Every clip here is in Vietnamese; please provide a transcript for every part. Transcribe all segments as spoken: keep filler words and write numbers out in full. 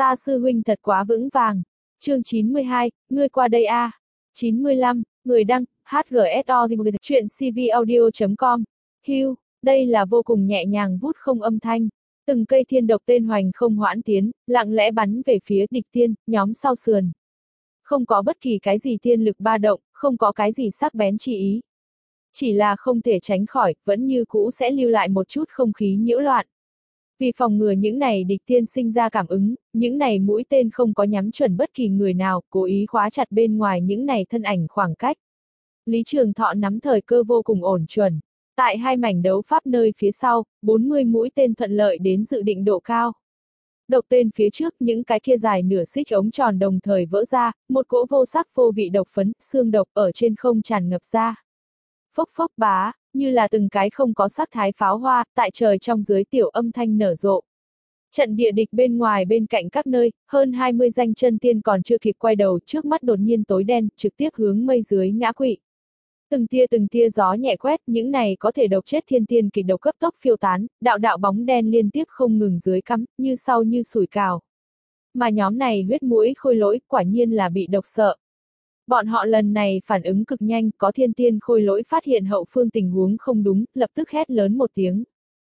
Ta sư huynh thật quá vững vàng. Chương chín mươi hai, ngươi qua đây a. À. chín mươi lăm, người đăng, hát giê ét o chuyện cvaudio chấm com. Hưu, đây là vô cùng nhẹ nhàng vút không âm thanh. Từng cây thiên độc tên hoành không hoãn tiến, lặng lẽ bắn về phía địch tiên, nhóm sau sườn. Không có bất kỳ cái gì tiên lực ba động, không có cái gì sắc bén chi ý. Chỉ là không thể tránh khỏi, vẫn như cũ sẽ lưu lại một chút không khí nhiễu loạn. Vì phòng ngừa những này địch tiên sinh ra cảm ứng, những này mũi tên không có nhắm chuẩn bất kỳ người nào, cố ý khóa chặt bên ngoài những này thân ảnh khoảng cách. Lý Trường Thọ nắm thời cơ vô cùng ổn chuẩn. Tại hai mảnh đấu pháp nơi phía sau, bốn mươi mũi tên thuận lợi đến dự định độ cao. Độc tên phía trước, những cái kia dài nửa xích ống tròn đồng thời vỡ ra, một cỗ vô sắc vô vị độc phấn, xương độc ở trên không tràn ngập ra. Phốc phốc bá, như là từng cái không có sắc thái pháo hoa, tại trời trong dưới tiểu âm thanh nở rộ. Trận địa địch bên ngoài bên cạnh các nơi, hơn hai mươi danh chân tiên còn chưa kịp quay đầu, trước mắt đột nhiên tối đen, trực tiếp hướng mây dưới ngã quỵ. Từng tia từng tia gió nhẹ quét, những này có thể độc chết thiên tiên kịch độc cấp tốc phiêu tán, đạo đạo bóng đen liên tiếp không ngừng dưới cắm, như sau như sủi cào. Mà nhóm này huyết mũi khôi lỗi, quả nhiên là bị độc sợ. Bọn họ lần này phản ứng cực nhanh, có thiên tiên khôi lỗi phát hiện hậu phương tình huống không đúng, lập tức hét lớn một tiếng.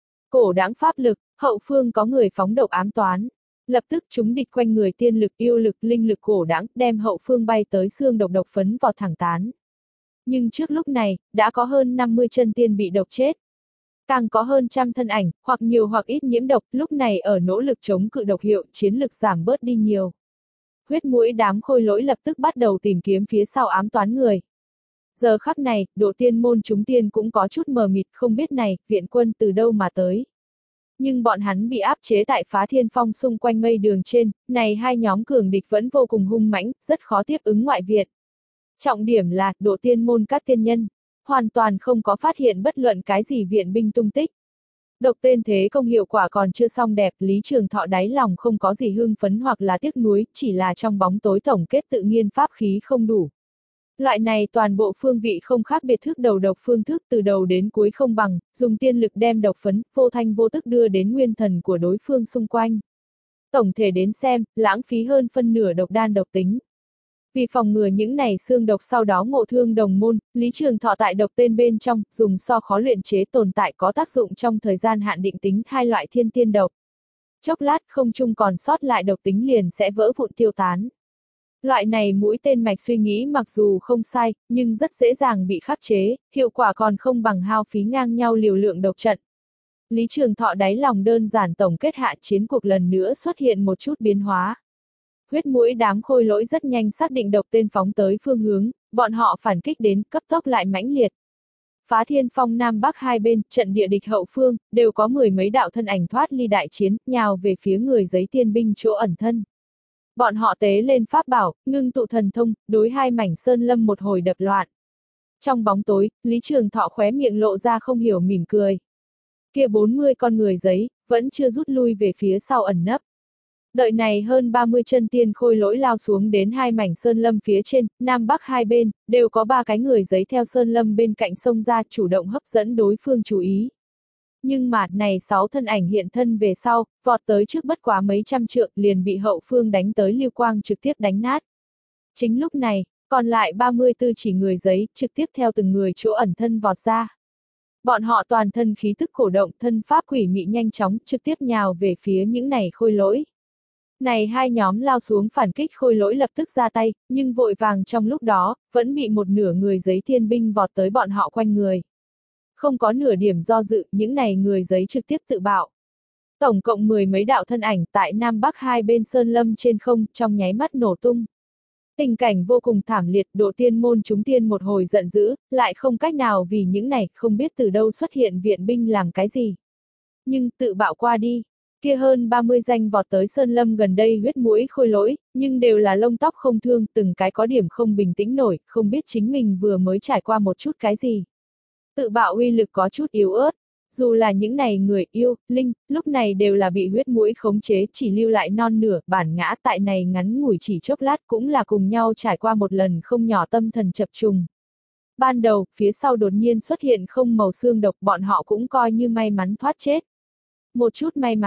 Cổ đáng pháp lực, hậu phương có người phóng độc ám toán. Lập tức chúng địch quanh người tiên lực yêu lực linh lực cổ đáng, đem hậu phương bay tới xương độc độc phấn vào thẳng tán. Nhưng trước lúc này, đã có hơn năm mươi chân tiên bị độc chết. Càng có hơn trăm thân ảnh, hoặc nhiều hoặc ít nhiễm độc, lúc này ở nỗ lực chống cự độc hiệu, chiến lực giảm bớt đi nhiều. Huyết mũi đám khôi lỗi lập tức bắt đầu tìm kiếm phía sau ám toán người. Giờ khắc này, độ tiên môn chúng tiên cũng có chút mờ mịt, không biết này, viện quân từ đâu mà tới. Nhưng bọn hắn bị áp chế tại Phá Thiên Phong xung quanh mây đường trên, này hai nhóm cường địch vẫn vô cùng hung mãnh, rất khó tiếp ứng ngoại viện. Trọng điểm là, độ tiên môn các tiên nhân, hoàn toàn không có phát hiện bất luận cái gì viện binh tung tích. Độc tên thế công hiệu quả còn chưa xong đẹp, Lý Trường Thọ đáy lòng không có gì hưng phấn hoặc là tiếc nuối, chỉ là trong bóng tối tổng kết tự nhiên pháp khí không đủ. Loại này toàn bộ phương vị không khác biệt thức đầu độc phương thức từ đầu đến cuối không bằng, dùng tiên lực đem độc phấn, vô thanh vô tức đưa đến nguyên thần của đối phương xung quanh. Tổng thể đến xem, lãng phí hơn phân nửa độc đan độc tính. Vì phòng ngừa những này xương độc sau đó ngộ thương đồng môn, Lý Trường Thọ tại độc tên bên trong, dùng so khó luyện chế tồn tại có tác dụng trong thời gian hạn định tính hai loại thiên tiên độc. Chốc lát không chung còn sót lại độc tính liền sẽ vỡ vụn tiêu tán. Loại này mũi tên mạch suy nghĩ mặc dù không sai, nhưng rất dễ dàng bị khắc chế, hiệu quả còn không bằng hao phí ngang nhau liều lượng độc trận. Lý Trường Thọ đáy lòng đơn giản tổng kết hạ chiến cuộc lần nữa xuất hiện một chút biến hóa. Huyết mũi đám khôi lỗi rất nhanh xác định độc tên phóng tới phương hướng, bọn họ phản kích đến, cấp tốc lại mãnh liệt. Phá Thiên Phong Nam Bắc hai bên, trận địa địch hậu phương, đều có mười mấy đạo thân ảnh thoát ly đại chiến, nhào về phía người giấy tiên binh chỗ ẩn thân. Bọn họ tế lên pháp bảo, ngưng tụ thần thông, đối hai mảnh sơn lâm một hồi đập loạn. Trong bóng tối, Lý Trường Thọ khóe miệng lộ ra không hiểu mỉm cười. Kia bốn mươi con người giấy, vẫn chưa rút lui về phía sau ẩn nấp. Đợi này hơn ba mươi chân tiên khôi lỗi lao xuống đến hai mảnh sơn lâm phía trên, Nam Bắc hai bên, đều có ba cái người giấy theo sơn lâm bên cạnh sông ra chủ động hấp dẫn đối phương chú ý. Nhưng mà, này sáu thân ảnh hiện thân về sau, vọt tới trước bất quá mấy trăm trượng liền bị hậu phương đánh tới lưu quang trực tiếp đánh nát. Chính lúc này, còn lại ba mươi tư chỉ người giấy, trực tiếp theo từng người chỗ ẩn thân vọt ra. Bọn họ toàn thân khí thức cổ động, thân pháp quỷ mị nhanh chóng, trực tiếp nhào về phía những này khôi lỗi. Này hai nhóm lao xuống phản kích khôi lỗi lập tức ra tay, nhưng vội vàng trong lúc đó, vẫn bị một nửa người giấy thiên binh vọt tới bọn họ quanh người. Không có nửa điểm do dự, những này người giấy trực tiếp tự bạo. Tổng cộng mười mấy đạo thân ảnh tại Nam Bắc hai bên sơn lâm trên không, trong nháy mắt nổ tung. Tình cảnh vô cùng thảm liệt, độ tiên môn chúng tiên một hồi giận dữ, lại không cách nào vì những này, không biết từ đâu xuất hiện viện binh làm cái gì. Nhưng tự bạo qua đi. Kia hơn ba mươi danh vọt tới sơn lâm gần đây huyết mũi khôi lỗi, nhưng đều là lông tóc không thương, từng cái có điểm không bình tĩnh nổi, không biết chính mình vừa mới trải qua một chút cái gì. Tự bạo uy lực có chút yếu ớt, dù là những này người yêu, linh, lúc này đều là bị huyết mũi khống chế chỉ lưu lại non nửa, bản ngã tại này ngắn ngủi chỉ chốc lát cũng là cùng nhau trải qua một lần không nhỏ tâm thần chập trùng. Ban đầu, phía sau đột nhiên xuất hiện không màu xương độc bọn họ cũng coi như may mắn thoát chết. Một chút may mắn,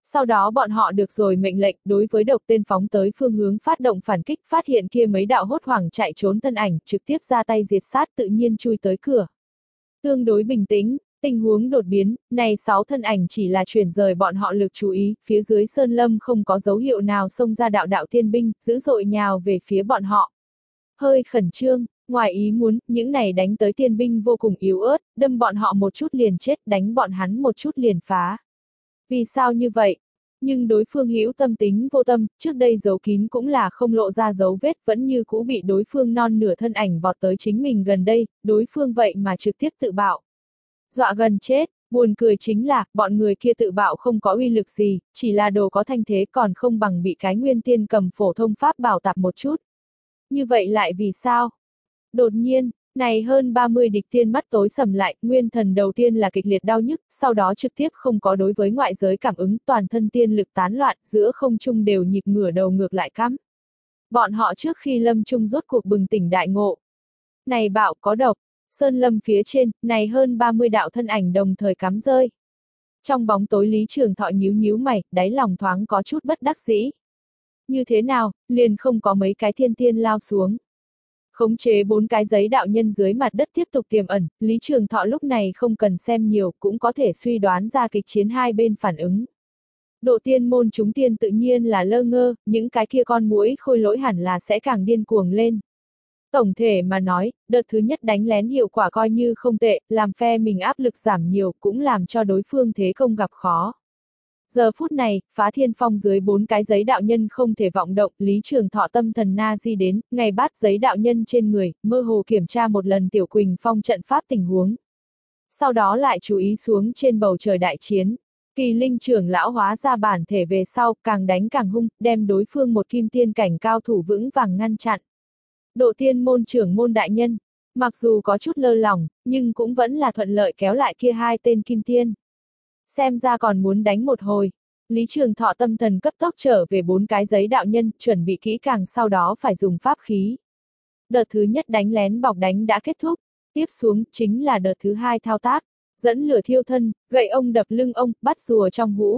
Sau đó bọn họ được rồi mệnh lệnh đối với độc tên phóng tới phương hướng phát động phản kích, phát hiện kia mấy đạo hốt hoảng chạy trốn thân ảnh, trực tiếp ra tay diệt sát, tự nhiên chui tới cửa. Tương đối bình tĩnh, tình huống đột biến, này sáu thân ảnh chỉ là chuyển rời bọn họ lực chú ý, phía dưới sơn lâm không có dấu hiệu nào xông ra đạo đạo tiên binh, dữ dội nhào về phía bọn họ. Hơi khẩn trương, ngoài ý muốn, những này đánh tới tiên binh vô cùng yếu ớt, đâm bọn họ một chút liền chết, đánh bọn hắn một chút liền phá. Vì sao như vậy? Nhưng đối phương hữu tâm tính vô tâm, trước đây giấu kín cũng là không lộ ra dấu vết, vẫn như cũ bị đối phương non nửa thân ảnh vọt tới chính mình gần đây, đối phương vậy mà trực tiếp tự bạo. Dọa gần chết, buồn cười chính là, bọn người kia tự bạo không có uy lực gì, chỉ là đồ có thanh thế còn không bằng bị cái nguyên tiên cầm phổ thông pháp bảo tạp một chút. Như vậy lại vì sao? Đột nhiên, này hơn ba mươi địch tiên mắt tối sầm lại, nguyên thần đầu tiên là kịch liệt đau nhức, sau đó trực tiếp không có đối với ngoại giới cảm ứng, toàn thân tiên lực tán loạn, giữa không trung đều nhịp ngửa đầu ngược lại cắm. Bọn họ trước khi lâm trung rốt cuộc bừng tỉnh đại ngộ. Này bạo có độc, sơn lâm phía trên, này hơn ba mươi đạo thân ảnh đồng thời cắm rơi. Trong bóng tối Lý Trường Thọ nhíu nhíu mày, đáy lòng thoáng có chút bất đắc dĩ. Như thế nào, liền không có mấy cái thiên tiên lao xuống. Khống chế bốn cái giấy đạo nhân dưới mặt đất tiếp tục tiềm ẩn, Lý Trường Thọ lúc này không cần xem nhiều, cũng có thể suy đoán ra kịch chiến hai bên phản ứng. Độ tiên môn chúng tiên tự nhiên là lơ ngơ, những cái kia con muỗi khôi lỗi hẳn là sẽ càng điên cuồng lên. Tổng thể mà nói, đợt thứ nhất đánh lén hiệu quả coi như không tệ, làm phe mình áp lực giảm nhiều, cũng làm cho đối phương thế công gặp khó. Giờ phút này, phá thiên phong dưới bốn cái giấy đạo nhân không thể vọng động, Lý Trường Thọ tâm thần na di đến, ngày bát giấy đạo nhân trên người, mơ hồ kiểm tra một lần Tiểu Quỳnh Phong trận pháp tình huống. Sau đó lại chú ý xuống trên bầu trời đại chiến. Kỳ linh trưởng lão hóa ra bản thể về sau, càng đánh càng hung, đem đối phương một kim tiên cảnh cao thủ vững vàng ngăn chặn. Độ tiên môn trưởng môn đại nhân, mặc dù có chút lơ lỏng, nhưng cũng vẫn là thuận lợi kéo lại kia hai tên kim tiên. Xem ra còn muốn đánh một hồi. Lý Trường Thọ tâm thần cấp tốc trở về bốn cái giấy đạo nhân, chuẩn bị kỹ càng sau đó phải dùng pháp khí. Đợt thứ nhất đánh lén bọc đánh đã kết thúc, tiếp xuống chính là đợt thứ hai thao tác, dẫn lửa thiêu thân, gậy ông đập lưng ông, bắt rùa trong hũ.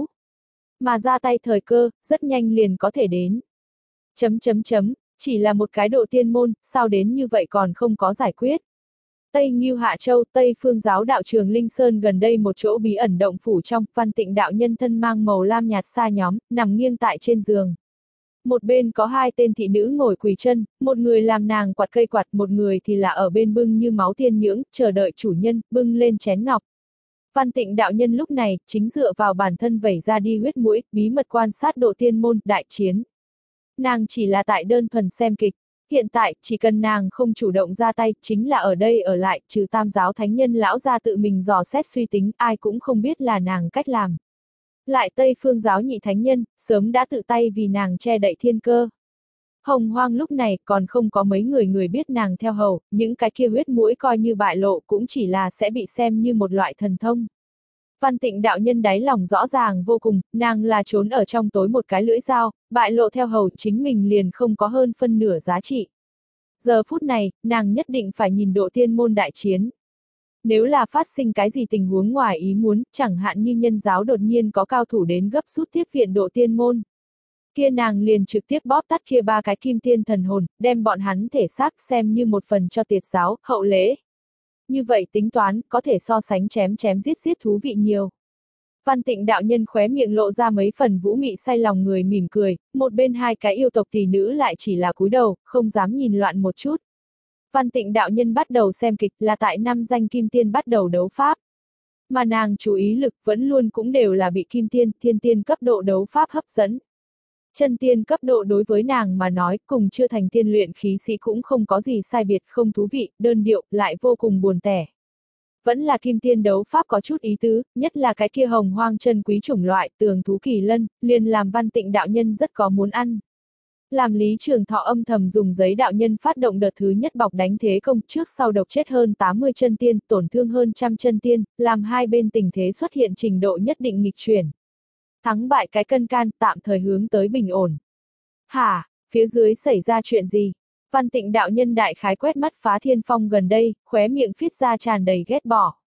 Mà ra tay thời cơ, rất nhanh liền có thể đến. Chấm chấm chấm, chỉ là một cái độ tiên môn, sao đến như vậy còn không có giải quyết. Tây Ngưu Hạ Châu, Tây Phương giáo đạo trường Linh Sơn gần đây một chỗ bí ẩn động phủ trong, Văn Tịnh đạo nhân thân mang màu lam nhạt sa nhóm, nằm nghiêng tại trên giường. Một bên có hai tên thị nữ ngồi quỳ chân, một người làm nàng quạt cây quạt, một người thì là ở bên bưng như máu tiên nhưỡng, chờ đợi chủ nhân, bưng lên chén ngọc. Văn Tịnh đạo nhân lúc này, chính dựa vào bản thân vẩy ra đi huyết mũi, bí mật quan sát độ tiên môn, đại chiến. Nàng chỉ là tại đơn thuần xem kịch. Hiện tại, chỉ cần nàng không chủ động ra tay, chính là ở đây ở lại, trừ tam giáo thánh nhân lão ra tự mình dò xét suy tính, ai cũng không biết là nàng cách làm. Lại Tây Phương giáo nhị thánh nhân, sớm đã tự tay vì nàng che đậy thiên cơ. Hồng Hoang lúc này, còn không có mấy người người biết nàng theo hầu, những cái kia huyết mũi coi như bại lộ cũng chỉ là sẽ bị xem như một loại thần thông. Văn Tịnh đạo nhân đáy lòng rõ ràng vô cùng, nàng là trốn ở trong tối một cái lưỡi dao, bại lộ theo hầu chính mình liền không có hơn phân nửa giá trị. Giờ phút này, nàng nhất định phải nhìn độ tiên môn đại chiến. Nếu là phát sinh cái gì tình huống ngoài ý muốn, chẳng hạn như nhân giáo đột nhiên có cao thủ đến gấp rút tiếp viện độ tiên môn. Kia nàng liền trực tiếp bóp tắt kia ba cái kim tiên thần hồn, đem bọn hắn thể xác xem như một phần cho tiệt giáo, hậu lễ. Như vậy tính toán, có thể so sánh chém chém giết giết thú vị nhiều. Văn Tịnh đạo nhân khóe miệng lộ ra mấy phần vũ mị say lòng người mỉm cười, một bên hai cái yêu tộc tỷ nữ lại chỉ là cúi đầu, không dám nhìn loạn một chút. Văn Tịnh đạo nhân bắt đầu xem kịch là tại năm danh kim tiên bắt đầu đấu pháp. Mà nàng chú ý lực vẫn luôn cũng đều là bị kim tiên, thiên tiên cấp độ đấu pháp hấp dẫn. Chân tiên cấp độ đối với nàng mà nói, cùng chưa thành tiên luyện khí sĩ cũng không có gì sai biệt, không thú vị, đơn điệu, lại vô cùng buồn tẻ. Vẫn là kim tiên đấu pháp có chút ý tứ, nhất là cái kia hồng hoang chân quý chủng loại, tường thú kỳ lân, liền làm Văn Tịnh đạo nhân rất có muốn ăn. Làm Lý Trường Thọ âm thầm dùng giấy đạo nhân phát động đợt thứ nhất bọc đánh thế công, trước sau độc chết hơn tám mươi chân tiên, tổn thương hơn trăm chân tiên, làm hai bên tình thế xuất hiện trình độ nhất định nghịch chuyển. Thắng bại cái cân can, tạm thời hướng tới bình ổn. Hả, phía dưới xảy ra chuyện gì? Văn Tịnh đạo nhân đại khái quét mắt phá thiên phong gần đây, khóe miệng phiết ra tràn đầy ghét bỏ.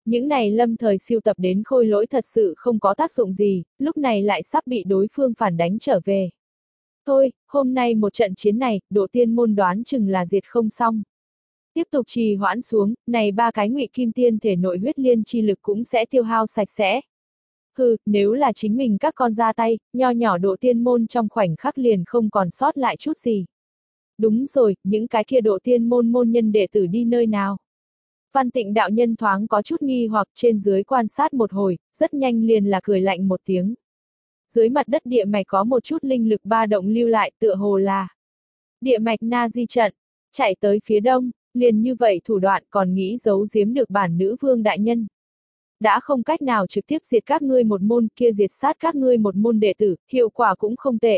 Những này lâm thời siêu tập đến khôi lỗi thật sự không có tác dụng gì, lúc này lại sắp bị đối phương phản đánh trở về. Thôi, hôm nay một trận chiến này, Độ Tiên môn đoán chừng là diệt không xong. Tiếp tục trì hoãn xuống, này ba cái ngụy kim tiên thể nội huyết liên chi lực cũng sẽ tiêu hao sạch sẽ. Hừ, nếu là chính mình các con ra tay, nho nhỏ Độ Tiên môn trong khoảnh khắc liền không còn sót lại chút gì. Đúng rồi, những cái kia Độ Tiên môn môn nhân đệ tử đi nơi nào? Văn Tịnh đạo nhân thoáng có chút nghi hoặc trên dưới quan sát một hồi, rất nhanh liền là cười lạnh một tiếng. Dưới mặt đất địa mạch có một chút linh lực ba động lưu lại tựa hồ là địa mạch na di trận, chạy tới phía đông, liền như vậy thủ đoạn còn nghĩ giấu giếm được bản nữ vương đại nhân. Đã không cách nào trực tiếp diệt các ngươi một môn kia diệt sát các ngươi một môn đệ tử, hiệu quả cũng không tệ.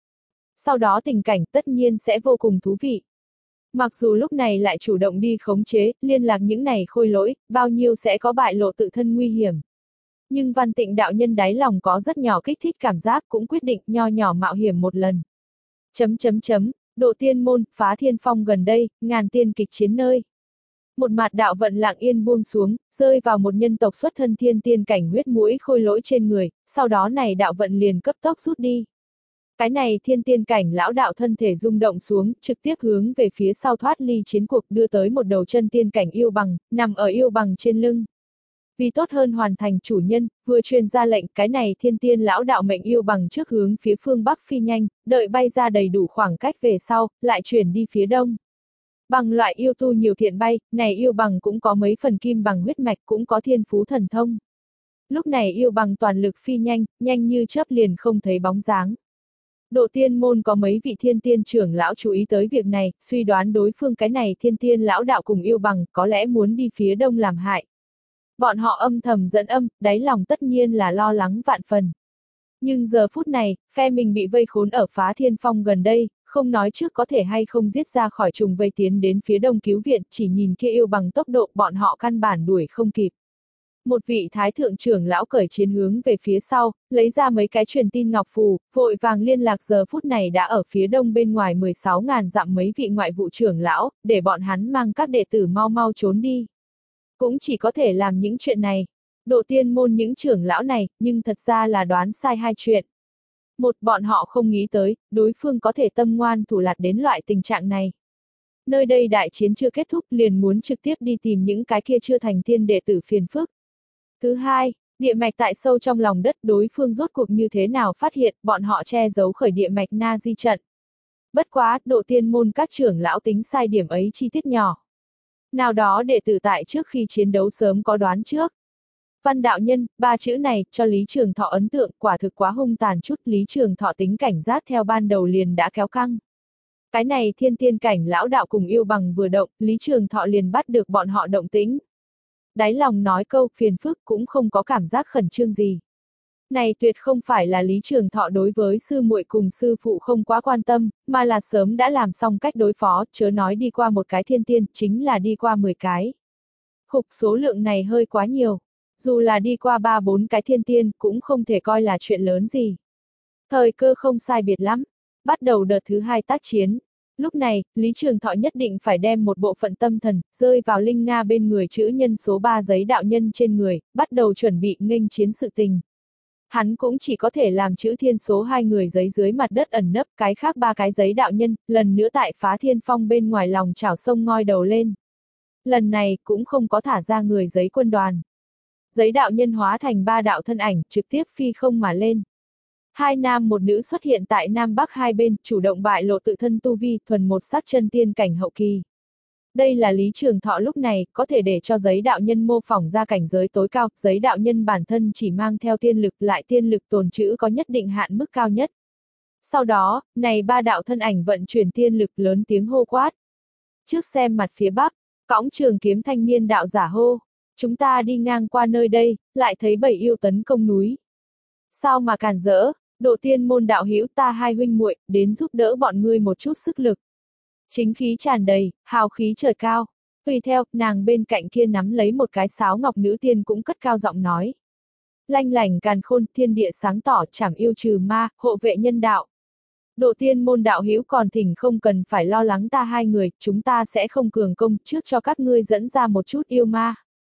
Sau đó tình cảnh tất nhiên sẽ vô cùng thú vị. Mặc dù lúc này lại chủ động đi khống chế, liên lạc những này khôi lỗi, bao nhiêu sẽ có bại lộ tự thân nguy hiểm. Nhưng Văn Tịnh đạo nhân đáy lòng có rất nhỏ kích thích cảm giác cũng quyết định nho nhỏ mạo hiểm một lần. Chấm chấm chấm, Độ Tiên môn, phá thiên phong gần đây, ngàn tiên kịch chiến nơi. Một mặt đạo vận lặng yên buông xuống, rơi vào một nhân tộc xuất thân thiên tiên cảnh huyết mũi khôi lỗi trên người, sau đó này đạo vận liền cấp tốc rút đi. Cái này thiên tiên cảnh lão đạo thân thể rung động xuống, trực tiếp hướng về phía sau thoát ly chiến cuộc đưa tới một đầu chân tiên cảnh yêu bằng, nằm ở yêu bằng trên lưng. Vì tốt hơn hoàn thành chủ nhân, vừa truyền ra lệnh cái này thiên tiên lão đạo mệnh yêu bằng trước hướng phía phương Bắc phi nhanh, đợi bay ra đầy đủ khoảng cách về sau, lại chuyển đi phía đông. Bằng loại yêu tu nhiều thiện bay, này yêu bằng cũng có mấy phần kim bằng huyết mạch cũng có thiên phú thần thông. Lúc này yêu bằng toàn lực phi nhanh, nhanh như chớp liền không thấy bóng dáng. Độ Tiên môn có mấy vị thiên tiên trưởng lão chú ý tới việc này, suy đoán đối phương cái này thiên tiên lão đạo cùng yêu bằng có lẽ muốn đi phía đông làm hại. Bọn họ âm thầm dẫn âm, đáy lòng tất nhiên là lo lắng vạn phần. Nhưng giờ phút này, phe mình bị vây khốn ở phá thiên phong gần đây, không nói trước có thể hay không giết ra khỏi trùng vây tiến đến phía đông cứu viện, chỉ nhìn kia yêu bằng tốc độ bọn họ căn bản đuổi không kịp. Một vị thái thượng trưởng lão cởi chiến hướng về phía sau, lấy ra mấy cái truyền tin ngọc phù, vội vàng liên lạc giờ phút này đã ở phía đông bên ngoài mười sáu ngàn dặm mấy vị ngoại vụ trưởng lão, để bọn hắn mang các đệ tử mau mau trốn đi. Cũng chỉ có thể làm những chuyện này. Độ Tiên môn những trưởng lão này, nhưng thật ra là đoán sai hai chuyện. Một, bọn họ không nghĩ tới, đối phương có thể tâm ngoan thủ lạt đến loại tình trạng này. Nơi đây đại chiến chưa kết thúc liền muốn trực tiếp đi tìm những cái kia chưa thành tiên đệ tử phiền phức. Thứ hai, địa mạch tại sâu trong lòng đất đối phương rốt cuộc như thế nào phát hiện bọn họ che giấu khởi địa mạch na di trận. Bất quá, Độ Tiên môn các trưởng lão tính sai điểm ấy chi tiết nhỏ. Nào đó đệ tử tại trước khi chiến đấu sớm có đoán trước. Văn đạo nhân, ba chữ này, cho Lý Trường Thọ ấn tượng quả thực quá hung tàn chút. Lý Trường Thọ tính cảnh giác theo ban đầu liền đã kéo căng. Cái này thiên tiên cảnh lão đạo cùng yêu bằng vừa động, Lý Trường Thọ liền bắt được bọn họ động tĩnh. Đáy lòng nói câu phiền phức cũng không có cảm giác khẩn trương gì. Này tuyệt không phải là Lý Trường Thọ đối với sư muội cùng sư phụ không quá quan tâm, mà là sớm đã làm xong cách đối phó, chớ nói đi qua một cái thiên tiên, chính là đi qua mười cái. Khục số lượng này hơi quá nhiều. Dù là đi qua ba bốn cái thiên tiên, cũng không thể coi là chuyện lớn gì. Thời cơ không sai biệt lắm. Bắt đầu đợt thứ hai tác chiến. Lúc này, Lý Trường Thọ nhất định phải đem một bộ phận tâm thần, rơi vào Linh Nga bên người chữ nhân số ba giấy đạo nhân trên người, bắt đầu chuẩn bị nghênh chiến sự tình. Hắn cũng chỉ có thể làm chữ thiên số hai người giấy dưới mặt đất ẩn nấp, cái khác ba cái giấy đạo nhân, lần nữa tại phá thiên phong bên ngoài lòng chảo sông ngoi đầu lên. Lần này, cũng không có thả ra người giấy quân đoàn. Giấy đạo nhân hóa thành ba đạo thân ảnh, trực tiếp phi không mà lên. Hai nam một nữ xuất hiện tại Nam Bắc hai bên, chủ động bại lộ tự thân tu vi, thuần một sắc chân tiên cảnh hậu kỳ. Đây là Lý Trường Thọ lúc này, có thể để cho giấy đạo nhân mô phỏng ra cảnh giới tối cao, giấy đạo nhân bản thân chỉ mang theo tiên lực, lại tiên lực tồn trữ có nhất định hạn mức cao nhất. Sau đó, này ba đạo thân ảnh vận chuyển tiên lực lớn tiếng hô quát. Trước xem mặt phía Bắc, cõng trường kiếm thanh niên đạo giả hô. Chúng ta đi ngang qua nơi đây, lại thấy bảy yêu tấn công núi. Sao mà cản rỡ, Độ Tiên môn đạo hữu ta hai huynh muội đến giúp đỡ bọn ngươi một chút sức lực. Chính khí tràn đầy, hào khí trời cao. Tùy theo, nàng bên cạnh kia nắm lấy một cái sáo ngọc nữ tiên cũng cất cao giọng nói. Lanh lảnh càn khôn, thiên địa sáng tỏ, trảm yêu trừ ma, hộ vệ nhân đạo. Độ Tiên môn đạo hữu còn thỉnh không cần phải lo lắng ta hai người, chúng ta sẽ không cường công, trước cho các ngươi dẫn ra một chút yêu ma.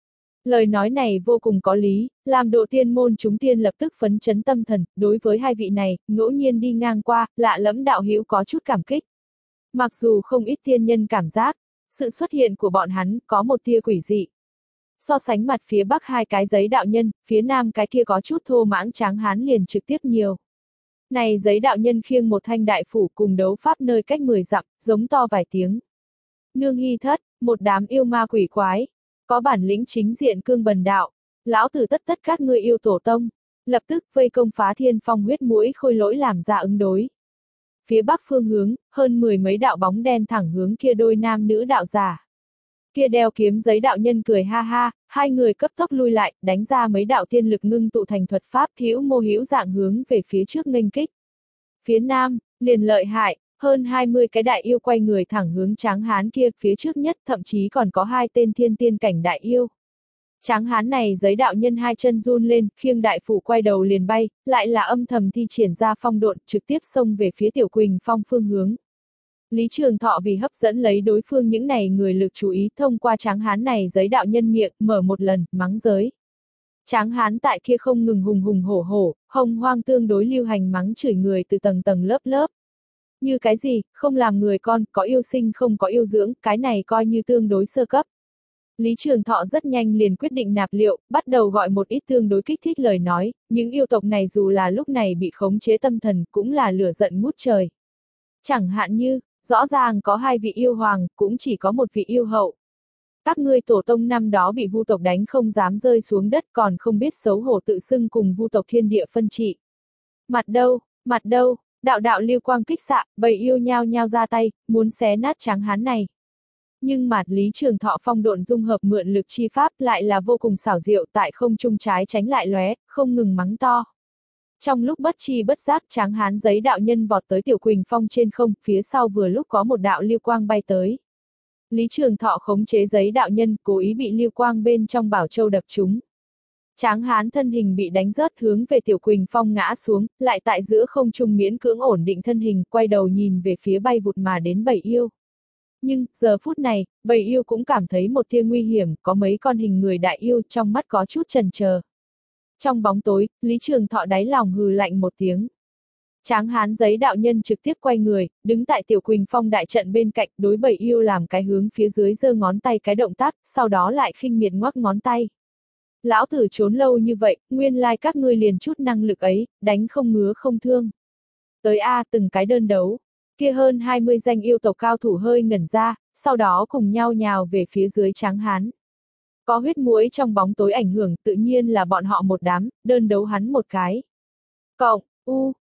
Lời nói này vô cùng có lý, làm độ tiên môn chúng tiên lập tức phấn chấn tâm thần, đối với hai vị này, ngẫu nhiên đi ngang qua, lạ lẫm đạo hữu có chút cảm kích. Mặc dù không ít tiên nhân cảm giác, sự xuất hiện của bọn hắn có một tia quỷ dị. So sánh mặt phía bắc hai cái giấy đạo nhân, phía nam cái kia có chút thô mãng tráng hán liền trực tiếp nhiều. Này giấy đạo nhân khiêng một thanh đại phủ cùng đấu pháp nơi cách mười dặm, giống to vài tiếng. Nương hy thất, một đám yêu ma quỷ quái, có bản lĩnh chính diện cương bần đạo, lão tử tất tất các ngươi yêu tổ tông, lập tức vây công phá thiên phong huyết mũi khôi lỗi làm ra ứng đối. Phía bắc phương hướng, hơn mười mấy đạo bóng đen thẳng hướng kia đôi nam nữ đạo giả. Kia đeo kiếm giấy đạo nhân cười ha ha, hai người cấp tốc lui lại, đánh ra mấy đạo tiên lực ngưng tụ thành thuật pháp hữu mô hữu dạng hướng về phía trước nghênh kích. Phía nam, liền lợi hại, hơn hai mươi cái đại yêu quay người thẳng hướng tráng hán kia, phía trước nhất thậm chí còn có hai tên thiên tiên cảnh đại yêu. Tráng hán này giấy đạo nhân hai chân run lên, khiêng đại phủ quay đầu liền bay, lại là âm thầm thi triển ra phong độn, trực tiếp xông về phía Tiểu Quỳnh Phong phương hướng. Lý Trường Thọ vì hấp dẫn lấy đối phương những này người lực chú ý, thông qua tráng hán này giấy đạo nhân miệng, mở một lần, mắng giới. Tráng hán tại kia không ngừng hùng hùng hổ hổ, hồng hoang tương đối lưu hành mắng chửi người từ tầng tầng lớp lớp. Như cái gì, không làm người con, có yêu sinh không có yêu dưỡng, cái này coi như tương đối sơ cấp. Lý Trường Thọ rất nhanh liền quyết định nạp liệu, bắt đầu gọi một ít tương đối kích thích lời nói, những yêu tộc này dù là lúc này bị khống chế tâm thần cũng là lửa giận ngút trời. Chẳng hạn như, rõ ràng có hai vị yêu hoàng, cũng chỉ có một vị yêu hậu. Các ngươi tổ tông năm đó bị vu tộc đánh không dám rơi xuống đất còn không biết xấu hổ tự xưng cùng vu tộc thiên địa phân trị. Mặt đâu, mặt đâu, đạo đạo lưu quang kích xạ, bầy yêu nhao nhao ra tay, muốn xé nát tráng hán này. Nhưng mà Lý Trường Thọ phong độn dung hợp mượn lực chi pháp lại là vô cùng xảo diệu, tại không trung trái tránh lại lóe, không ngừng mắng to. Trong lúc bất chi bất giác tráng hán giấy đạo nhân vọt tới Tiểu Quỳnh Phong trên không, phía sau vừa lúc có một đạo lưu quang bay tới. Lý Trường Thọ khống chế giấy đạo nhân, cố ý bị lưu quang bên trong bảo châu đập trúng. Tráng hán thân hình bị đánh rớt hướng về Tiểu Quỳnh Phong ngã xuống, lại tại giữa không trung miễn cưỡng ổn định thân hình, quay đầu nhìn về phía bay vụt mà đến bầy yêu. Nhưng, giờ phút này, bầy yêu cũng cảm thấy một tia nguy hiểm, có mấy con hình người đại yêu trong mắt có chút chần chờ. Trong bóng tối, Lý Trường Thọ đáy lòng hừ lạnh một tiếng. Tráng hán giấy đạo nhân trực tiếp quay người, đứng tại Tiểu Quỳnh Phong đại trận bên cạnh, đối bầy yêu làm cái hướng phía dưới giơ ngón tay cái động tác, sau đó lại khinh miệt ngoắc ngón tay. Lão tử trốn lâu như vậy, nguyên lai các ngươi liền chút năng lực ấy, đánh không ngứa không thương. Tới A từng cái đơn đấu, kia hơn hai mươi danh yêu tộc cao thủ hơi ngẩn ra, sau đó cùng nhau nhào về phía dưới tráng hán. Có huyết muỗi trong bóng tối ảnh hưởng tự nhiên là bọn họ một đám, đơn đấu hắn một cái. Cộng, u,